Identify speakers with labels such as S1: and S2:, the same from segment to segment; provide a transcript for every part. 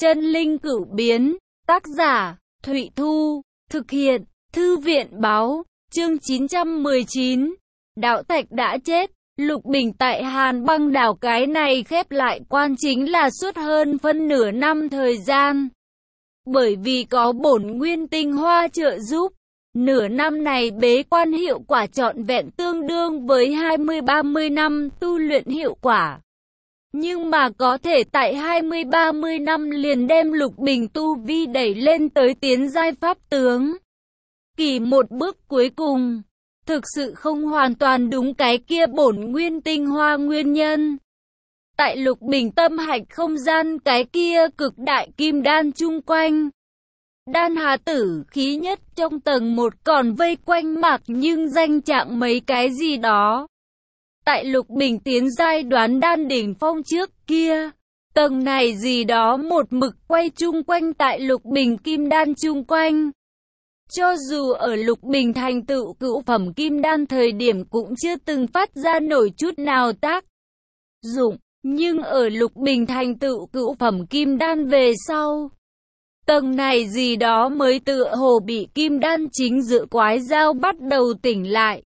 S1: Chân linh cửu biến, tác giả, Thụy Thu, thực hiện, Thư viện báo, chương 919, Đạo Thạch đã chết, Lục Bình tại Hàn Băng Đảo cái này khép lại quan chính là suốt hơn phân nửa năm thời gian. Bởi vì có bổn nguyên tinh hoa trợ giúp, nửa năm này bế quan hiệu quả trọn vẹn tương đương với 20-30 năm tu luyện hiệu quả. Nhưng mà có thể tại 20-30 năm liền đem Lục Bình tu vi đẩy lên tới tiến giai pháp tướng. Kỳ một bước cuối cùng, thực sự không hoàn toàn đúng cái kia bổn nguyên tinh hoa nguyên nhân. Tại Lục Bình tâm hạch không gian cái kia cực đại kim đan chung quanh. Đan hà tử khí nhất trong tầng 1 còn vây quanh Mạc Nhưng danh trạng mấy cái gì đó. Tại Lục Bình tiến giai đoán đan đỉnh phong trước kia, tầng này gì đó một mực quay chung quanh tại Lục Bình kim đan chung quanh. Cho dù ở Lục Bình thành tựu cửu phẩm kim đan thời điểm cũng chưa từng phát ra nổi chút nào tác dụng, nhưng ở Lục Bình thành tựu cửu phẩm kim đan về sau, tầng này gì đó mới tựa hồ bị kim đan chính giữa quái dao bắt đầu tỉnh lại.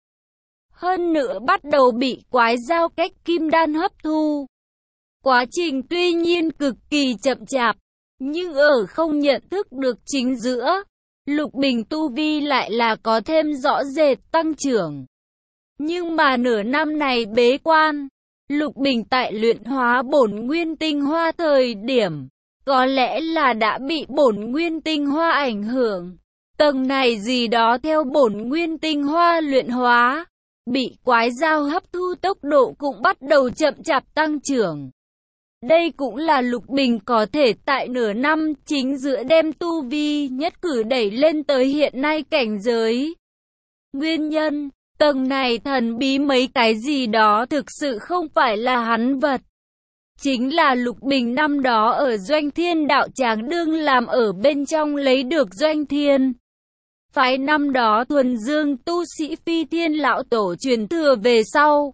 S1: Hơn nữa bắt đầu bị quái dao cách kim đan hấp thu. Quá trình tuy nhiên cực kỳ chậm chạp, nhưng ở không nhận thức được chính giữa, Lục Bình tu vi lại là có thêm rõ rệt tăng trưởng. Nhưng mà nửa năm này bế quan, Lục Bình tại luyện hóa bổn nguyên tinh hoa thời điểm, có lẽ là đã bị bổn nguyên tinh hoa ảnh hưởng. Tầng này gì đó theo bổn nguyên tinh hoa luyện hóa, bị quái dao hấp thu tốc độ cũng bắt đầu chậm chạp tăng trưởng. Đây cũng là Lục Bình có thể tại nửa năm chính giữa đem tu vi nhất cử đẩy lên tới hiện nay cảnh giới. Nguyên nhân, tầng này thần bí mấy cái gì đó thực sự không phải là hắn vật. Chính là Lục Bình năm đó ở Doanh Thiên đạo tràng đương làm ở bên trong lấy được Doanh Thiên phái năm đó thuần dương tu sĩ Phi Thiên lão tổ truyền thừa về sau.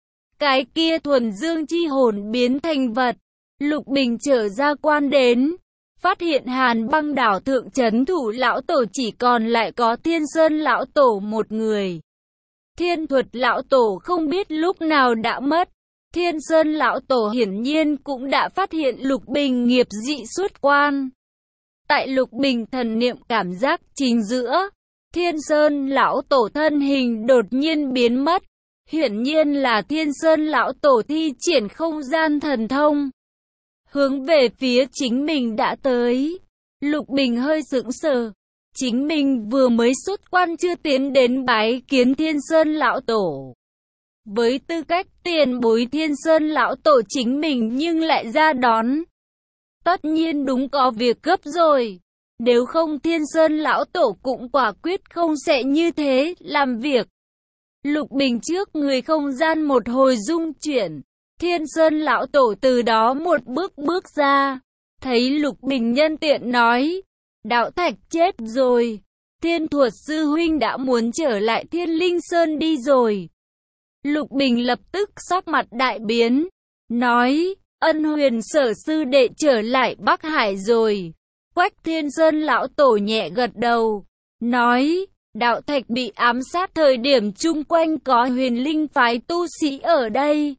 S1: Cái kia thuần dương chi hồn biến thành vật, Lục Bình trở ra quan đến, phát hiện Hàn Băng Đảo thượng trấn thủ lão tổ chỉ còn lại có Thiên Sơn lão tổ một người. Thiên Thuật lão tổ không biết lúc nào đã mất. Thiên Sơn lão tổ hiển nhiên cũng đã phát hiện Lục Bình nghiệp dị xuất quan. Tại Lục Bình thần niệm cảm giác chính giữa, Thiên Sơn lão tổ thân hình đột nhiên biến mất. Hiển nhiên là Thiên Sơn lão tổ thi triển không gian thần thông, hướng về phía chính mình đã tới. Lục Bình hơi sững sờ. Chính mình vừa mới xuất quan chưa tiến đến bái kiến Thiên Sơn lão tổ. Với tư cách tiền bối Thiên Sơn lão tổ chính mình nhưng lại ra đón. Tất nhiên đúng có việc gấp rồi. Nếu không Thiên Sơn lão tổ cũng quả quyết không sẽ như thế làm việc. Lục Bình trước người không gian một hồi rung chuyển. Thiên Sơn lão tổ từ đó một bước bước ra. Thấy Lục Bình nhân tiện nói, Đạo Thạch chết rồi. Thiên Thuật sư huynh đã muốn trở lại Thiên Linh Sơn đi rồi. Lục Bình lập tức sắc mặt đại biến, nói, Ân Huyền sở sư đệ trở lại Bắc Hải rồi. Quách Thiên Sơn lão tổ nhẹ gật đầu, nói, Đạo Thạch bị ám sát thời điểm chung quanh có Huyền Linh phái tu sĩ ở đây.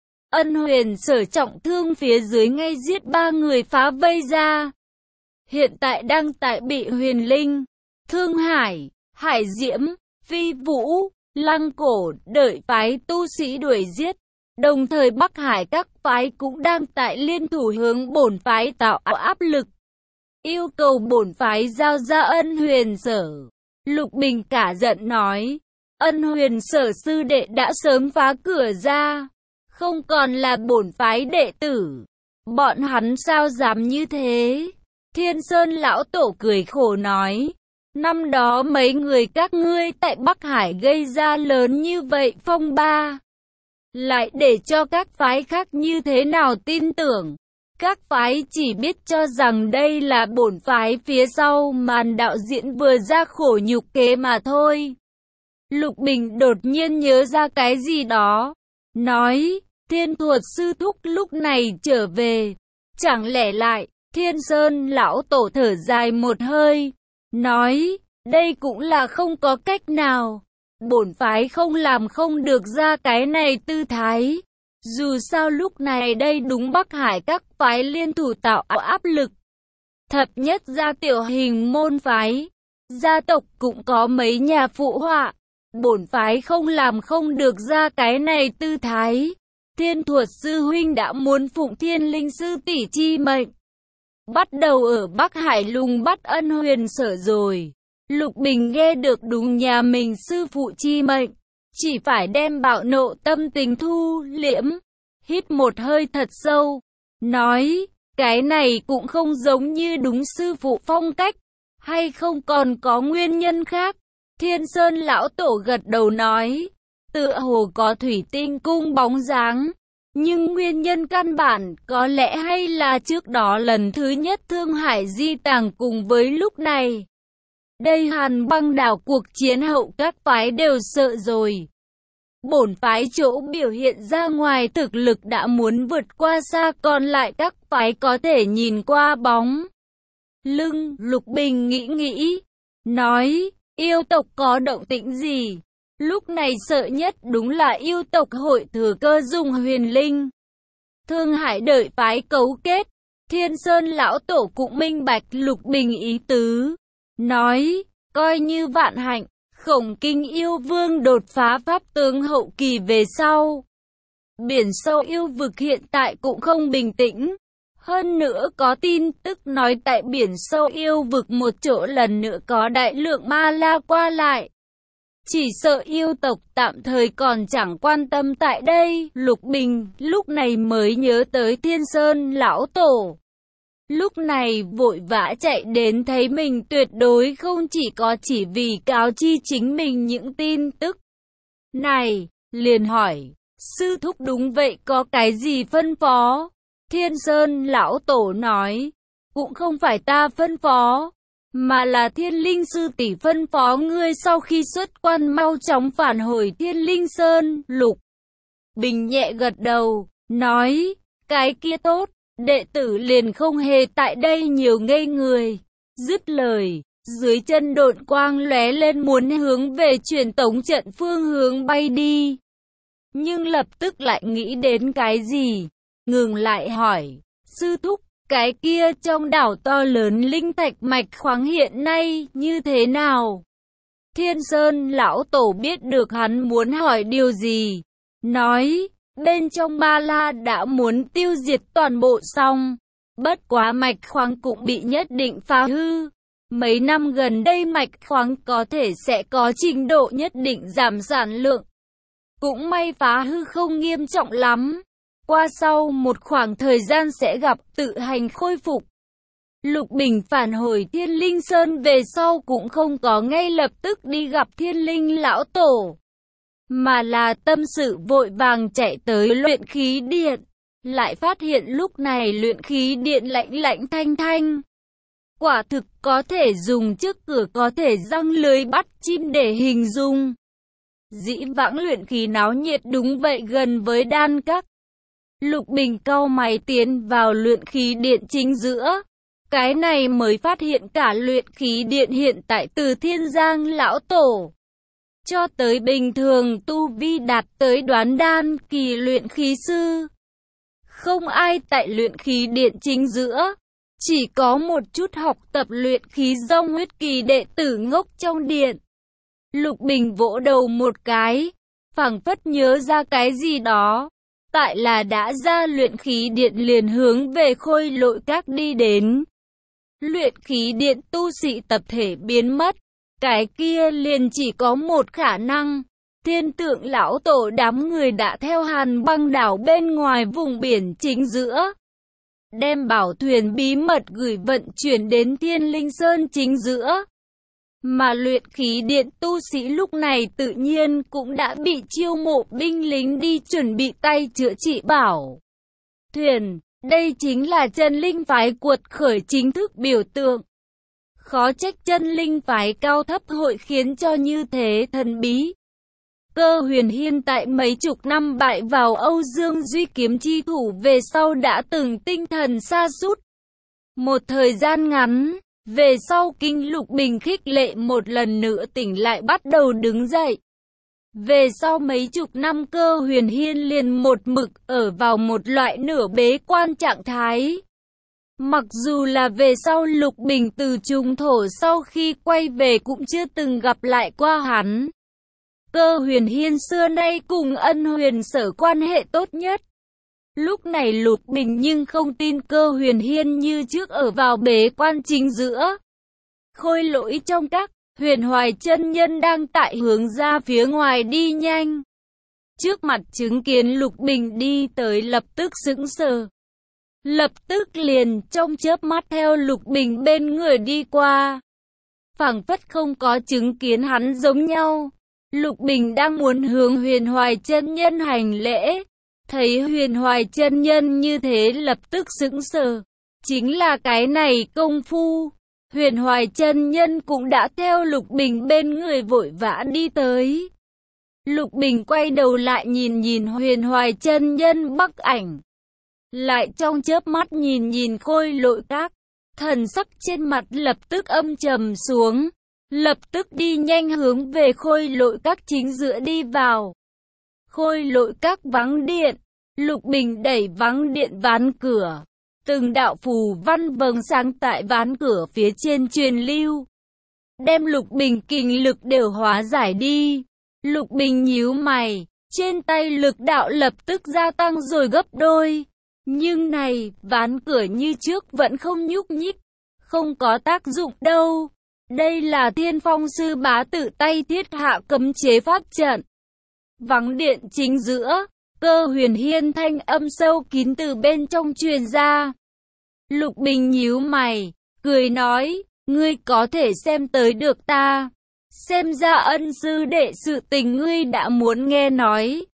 S1: Ân Huyền sở trọng thương phía dưới ngay giết 3 người phá vây ra. Hiện tại đang tại bị Huyền Linh, Thương Hải, Hải Diễm, Phi Vũ, Lăng Cổ đợi phái tu sĩ đuổi giết. Đồng thời Bắc Hải các phái cũng đang tại liên thủ hướng bổn phái tạo áp lực, yêu cầu bổn phái giao ra Ân Huyền sở. Lục Bình cả giận nói, Ân Huyền sở sư đệ đã sớm phá cửa ra, không còn là bổn phái đệ tử. Bọn hắn sao dám như thế? Thiên Sơn lão tổ cười khổ nói, năm đó mấy người các ngươi tại Bắc Hải gây ra lớn như vậy phong ba, lại để cho các phái khác như thế nào tin tưởng. Các phái chỉ biết cho rằng đây là bổn phái phía sau màn đạo diễn vừa ra khổ nhục kế mà thôi. Lục Bình đột nhiên nhớ ra cái gì đó, nói, Thiên Thuật sư thúc lúc này trở về, chẳng lẽ lại Thiên Sơn lão tổ thở dài một hơi, nói, đây cũng là không có cách nào. Bổn phái không làm không được ra cái này tư thái. Dù sao lúc này đây đúng Bắc Hải các phái liên thủ tạo áp lực. Thập nhất gia tiểu hình môn phái, gia tộc cũng có mấy nhà phụ họa. Bổn phái không làm không được ra cái này tư thái. Thiên Thuật sư huynh đã muốn phụng Thiên Linh sư tỷ chi mệnh, bắt đầu ở Bắc Hải lùng bắt Ân Huyền Sở rồi. Lục Bình nghe được đúng nhà mình sư phụ chi mệnh, chỉ phải đem bạo nộ tâm tình thu liễm, hít một hơi thật sâu, nói, cái này cũng không giống như đúng sư phụ phong cách, hay không còn có nguyên nhân khác. Thiên Sơn lão tổ gật đầu nói, tựa hồ có thủy tinh cung bóng dáng, nhưng nguyên nhân căn bản có lẽ hay là trước đó lần thứ nhất Thương Hải di tàng cùng với lúc này. Đây Hàn Băng đảo cuộc chiến hậu các phái đều sợ rồi. Bổn phái chỗ biểu hiện ra ngoài thực lực đã muốn vượt qua xa, còn lại các phái có thể nhìn qua bóng lưng. Lục Bình nghĩ, nói, yêu tộc có động tĩnh gì? Lúc này sợ nhất đúng là yêu tộc hội thừa cơ dùng huyền linh. Thương Hải đợi phái cấu kết. Thiên Sơn lão tổ cũng minh bạch Lục Bình ý tứ, nói, coi như vạn hạnh, Khổng Kinh yêu vương đột phá pháp tướng hậu kỳ về sau. Biển sâu yêu vực hiện tại cũng không bình tĩnh. Hơn nữa có tin tức nói tại biển sâu yêu vực một chỗ lần nữa có đại lượng ma la qua lại. Chỉ sợ yêu tộc tạm thời còn chẳng quan tâm tại đây. Lục Bình lúc này mới nhớ tới Thiên Sơn lão tổ. Lúc này vội vã chạy đến thấy mình tuyệt đối không chỉ vì cáo chi chính mình những tin tức này, liền hỏi, sư thúc đúng vậy có cái gì phân phó? Thiên Sơn lão tổ nói, cũng không phải ta phân phó, mà là Thiên Linh sư tỷ phân phó ngươi sau khi xuất quan mau chóng phản hồi Thiên Linh Sơn. Lục Bình nhẹ gật đầu, nói, cái kia tốt. Đệ tử liền không hề tại đây nhiều ngây người. Dứt lời, dưới chân độn quang lóe lên muốn hướng về truyền tống trận phương hướng bay đi. Nhưng lập tức lại nghĩ đến cái gì, ngừng lại hỏi, sư thúc, cái kia trong đảo to lớn linh thạch mạch khoáng hiện nay như thế nào? Thiên Sơn lão tổ biết được hắn muốn hỏi điều gì, nói, bên trong Ba La đã muốn tiêu diệt toàn bộ xong, bất quá mạch khoáng cũng bị nhất định phá hư. Mấy năm gần đây mạch khoáng có thể sẽ có trình độ nhất định giảm sản lượng. Cũng may phá hư không nghiêm trọng lắm. Qua sau một khoảng thời gian sẽ gặp tự hành khôi phục. Lục Bình phản hồi Thiên Linh Sơn về sau cũng không có ngay lập tức đi gặp Thiên Linh lão tổ, mà là tâm sự vội vàng chạy tới luyện khí điện, lại phát hiện lúc này luyện khí điện lạnh lạnh thanh thanh. Quả thực có thể dùng trước cửa có thể giăng lưới bắt chim để hình dung. Dĩ vãng luyện khí náo nhiệt đúng vậy, gần với đan các. Lục Bình cau mày tiến vào luyện khí điện chính giữa. Cái này mới phát hiện cả luyện khí điện hiện tại từ Thiên Giang lão tổ cho tới bình thường tu vi đạt tới đoán đan kỳ luyện khí sư, không ai tại luyện khí điện chính giữa. Chỉ có một chút học tập luyện khí dòng huyết kỳ đệ tử ngốc trong điện. Lục Bình vỗ đầu một cái, phảng phất nhớ ra cái gì đó. Tại là đã ra luyện khí điện liền hướng về Khôi Lỗi Các đi đến. Luyện khí điện tu sĩ tập thể biến mất. Cái kia liền chỉ có một khả năng. Thiên Tượng lão tổ đám người đã theo Hàn Băng đảo bên ngoài vùng biển chính giữa, đem bảo thuyền bí mật gửi vận chuyển đến Thiên Linh Sơn chính giữa. Mà luyện khí điện tu sĩ lúc này tự nhiên cũng đã bị chiêu mộ binh lính đi chuẩn bị tay chữa trị bảo thuyền. Đây chính là chân linh phái cuột khởi chính thức biểu tượng. Khó trách chân linh phái cao thấp hội khiến cho như thế thần bí. Cơ Huyền Hiên tại mấy chục năm bại vào Âu Dương Duy kiếm chi thủ về sau đã từng tinh thần sa sút. Một thời gian ngắn, về sau Kinh Lục Bình khích lệ một lần nữa tỉnh lại bắt đầu đứng dậy. Về sau mấy chục năm Cơ Huyền Hiên liền một mực ở vào một loại nửa bế quan trạng thái. Mặc dù là về sau Lục Bình từ trùng thổ sau khi quay về cũng chưa từng gặp lại qua hắn. Cơ Huyền Hiên xưa nay cùng Ân Huyền Sở quan hệ tốt nhất. Lúc này Lục Bình nhưng không tin Cơ Huyền Hiên như trước ở vào bế quan chính giữa. Khôi Lỗi trong các, Huyền Hoài chân nhân đang tại hướng ra phía ngoài đi nhanh. Trước mặt chứng kiến Lục Bình đi tới lập tức sững sờ. Lập tức liền trong chớp mắt theo Lục Bình bên người đi qua. Phảng phất không có chứng kiến hắn giống nhau. Lục Bình đang muốn hướng Huyền Hoài chân nhân hành lễ. Thấy Huyền Hoài chân nhân như thế lập tức sững sờ. Chính là cái này công phu. Huyền Hoài chân nhân cũng đã theo Lục Bình bên người vội vã đi tới. Lục Bình quay đầu lại nhìn Huyền Hoài chân nhân bắc ảnh. Lại trong chớp mắt nhìn Khôi Lỗi các. Thần sắc trên mặt lập tức âm trầm xuống. Lập tức đi nhanh hướng về Khôi Lỗi các chính giữa đi vào. Khôi Lỗi các vắng điện. Lục Bình đẩy vắng điện ván cửa. Từng đạo phù văn vầng sáng tại ván cửa phía trên truyền lưu. Đem Lục Bình kinh lực đều hóa giải đi. Lục Bình nhíu mày. Trên tay lực đạo lập tức gia tăng rồi gấp đôi. Nhưng này, ván cửa như trước vẫn không nhúc nhích. Không có tác dụng đâu. Đây là Thiên Phong sư bá tự tay thiết hạ cấm chế pháp trận. Vắng điện chính giữa. Cơ Huyền Hiên thanh âm sâu kín từ bên trong truyền ra. Lục Bình nhíu mày, cười nói, ngươi có thể xem tới được ta. Xem ra Ân sư đệ sự tình ngươi đã muốn nghe nói.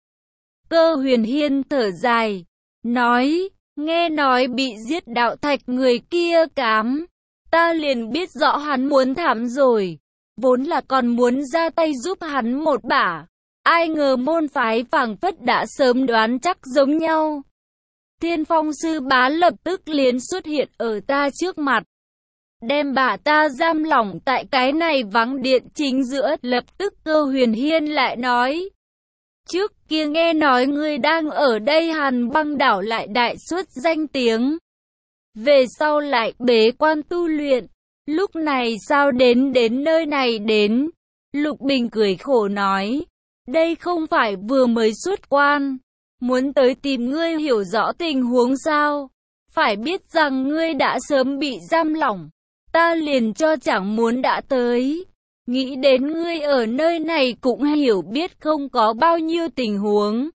S1: Cơ Huyền Hiên thở dài, nói, nghe nói bị giết Đạo Thạch người kia cám. Ta liền biết rõ hắn muốn thảm rồi. Vốn là còn muốn ra tay giúp hắn một bả. Ai ngờ môn phái phảng phất đã sớm đoán chắc giống nhau. Thiên Phong sư bá lập tức liền xuất hiện ở ta trước mặt. Đem bà ta giam lỏng tại cái này vắng điện chính giữa. Lập tức Cơ Huyền Hiên lại nói. Trước kia nghe nói ngươi đang ở đây Hàn Băng đảo lại đại xuất danh tiếng. Về sau lại bế quan tu luyện. Lúc này sao đến nơi này đến? Lục Bình cười khổ nói. Đây không phải vừa mới xuất quan. Muốn tới tìm ngươi hiểu rõ tình huống sao? Phải biết rằng ngươi đã sớm bị giam lỏng. Ta liền cho chẳng muốn đã tới. Nghĩ đến ngươi ở nơi này cũng hiểu biết không có bao nhiêu tình huống.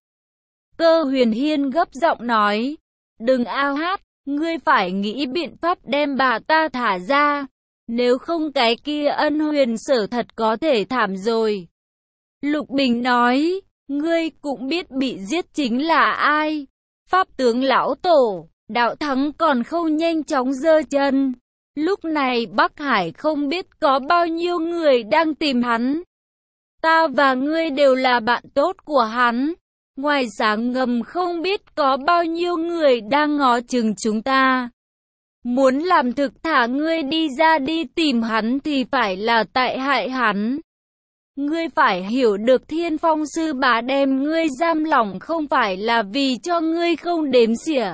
S1: Cơ Huyền Hiên gấp giọng nói. Đừng ao hát, ngươi phải nghĩ biện pháp đem bà ta thả ra. Nếu không cái kia Ân Huyền Sở thật có thể thảm rồi. Lục Bình nói, ngươi cũng biết bị giết chính là ai. Pháp tướng lão tổ, Đạo Thắng còn không nhanh chóng giơ chân. Lúc này Bắc Hải không biết có bao nhiêu người đang tìm hắn. Ta và ngươi đều là bạn tốt của hắn. Ngoài sáng ngầm không biết có bao nhiêu người đang ngó chừng chúng ta. Muốn làm thực thả ngươi đi ra đi tìm hắn thì phải là tại hại hắn. Ngươi phải hiểu được Thiên Phong sư bá đem ngươi giam lỏng không phải là vì cho ngươi không đếm xỉa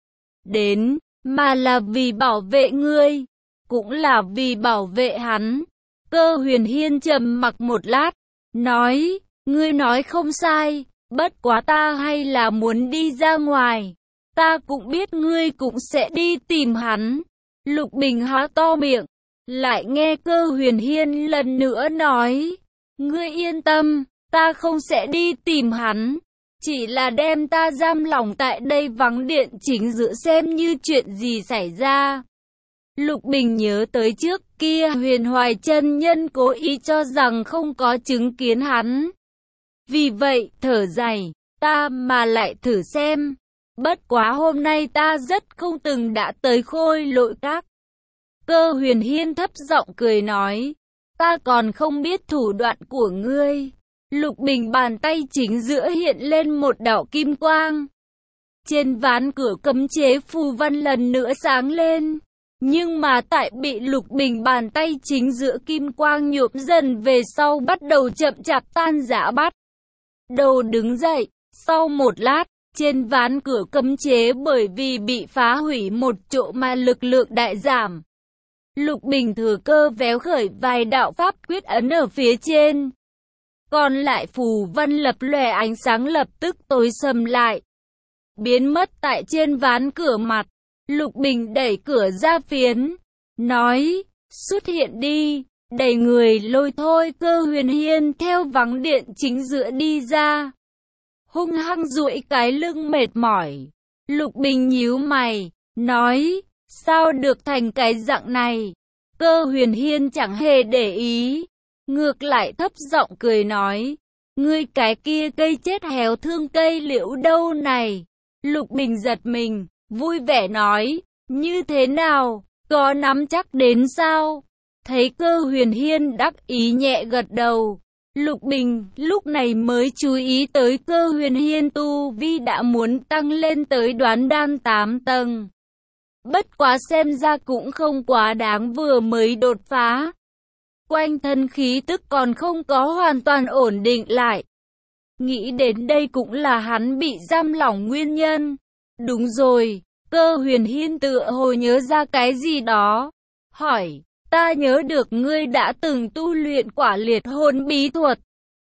S1: đến, mà là vì bảo vệ ngươi, cũng là vì bảo vệ hắn. Cơ Huyền Hiên trầm mặc một lát, nói, ngươi nói không sai, bất quá ta hay là muốn đi ra ngoài. Ta cũng biết ngươi cũng sẽ đi tìm hắn. Lục Bình há to miệng, lại nghe Cơ Huyền Hiên lần nữa nói. Ngươi yên tâm, ta không sẽ đi tìm hắn. Chỉ là đem ta giam lỏng tại đây vắng điện chính giữa xem như chuyện gì xảy ra. Lục Bình nhớ tới trước kia Huyền Hoài chân nhân cố ý cho rằng không có chứng kiến hắn. Vì vậy, thở dài, ta mà lại thử xem. Bất quá hôm nay ta rất không từng đã tới Khôi Lỗi các. Cơ Huyền Hiên thấp giọng cười nói. Ta còn không biết thủ đoạn của ngươi. Lục Bình bàn tay chính giữa hiện lên một đạo kim quang. Trên ván cửa cấm chế phù văn lần nữa sáng lên. Nhưng mà tại bị Lục Bình bàn tay chính giữa kim quang nhuộm dần về sau bắt đầu chậm chạp tan rã bắt đầu đứng dậy. Sau một lát, trên ván cửa cấm chế bởi vì bị phá hủy một chỗ mà lực lượng đại giảm. Lục Bình thừa cơ véo khởi vài đạo pháp quyết ấn ở phía trên. Còn lại phù văn lập lòe ánh sáng lập tức tối sầm lại, biến mất tại trên ván cửa mặt. Lục Bình đẩy cửa ra phiến, nói, xuất hiện đi, đẩy người lôi thôi. Cơ Huyền Hiên theo vắng điện chính giữa đi ra, hung hăng duỗi cái lưng mệt mỏi. Lục Bình nhíu mày, nói, sao được thành cái dạng này? Cơ Huyền Hiên chẳng hề để ý, ngược lại thấp giọng cười nói, ngươi cái kia cây chết héo thương cây liễu đâu này? Lục Bình giật mình, vui vẻ nói, như thế nào, có nắm chắc đến sao? Thấy Cơ Huyền Hiên đắc ý nhẹ gật đầu, Lục Bình lúc này mới chú ý tới Cơ Huyền Hiên tu vi đã muốn tăng lên tới đoán đan 8 tầng. Bất quá xem ra cũng không quá đáng, vừa mới đột phá. Quanh thân khí tức còn không có hoàn toàn ổn định lại. Nghĩ đến đây cũng là hắn bị giam lỏng nguyên nhân. Đúng rồi, Cơ Huyền Hiên tựa hồ nhớ ra cái gì đó, hỏi, ta nhớ được ngươi đã từng tu luyện quả liệt hồn bí thuật.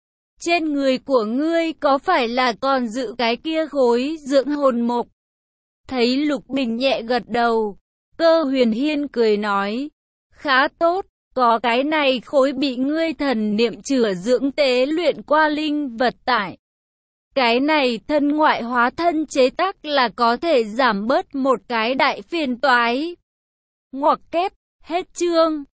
S1: Trên người của ngươi có phải là còn giữ cái kia khối dưỡng hồn mộc? Thấy Lục Bình nhẹ gật đầu, Cơ Huyền Hiên cười nói, khá tốt, có cái này khối bị ngươi thần niệm chữa dưỡng tế luyện qua linh vật tại. Cái này thân ngoại hóa thân chế tác là có thể giảm bớt một cái đại phiền toái. Ngoặc kép, hết chương.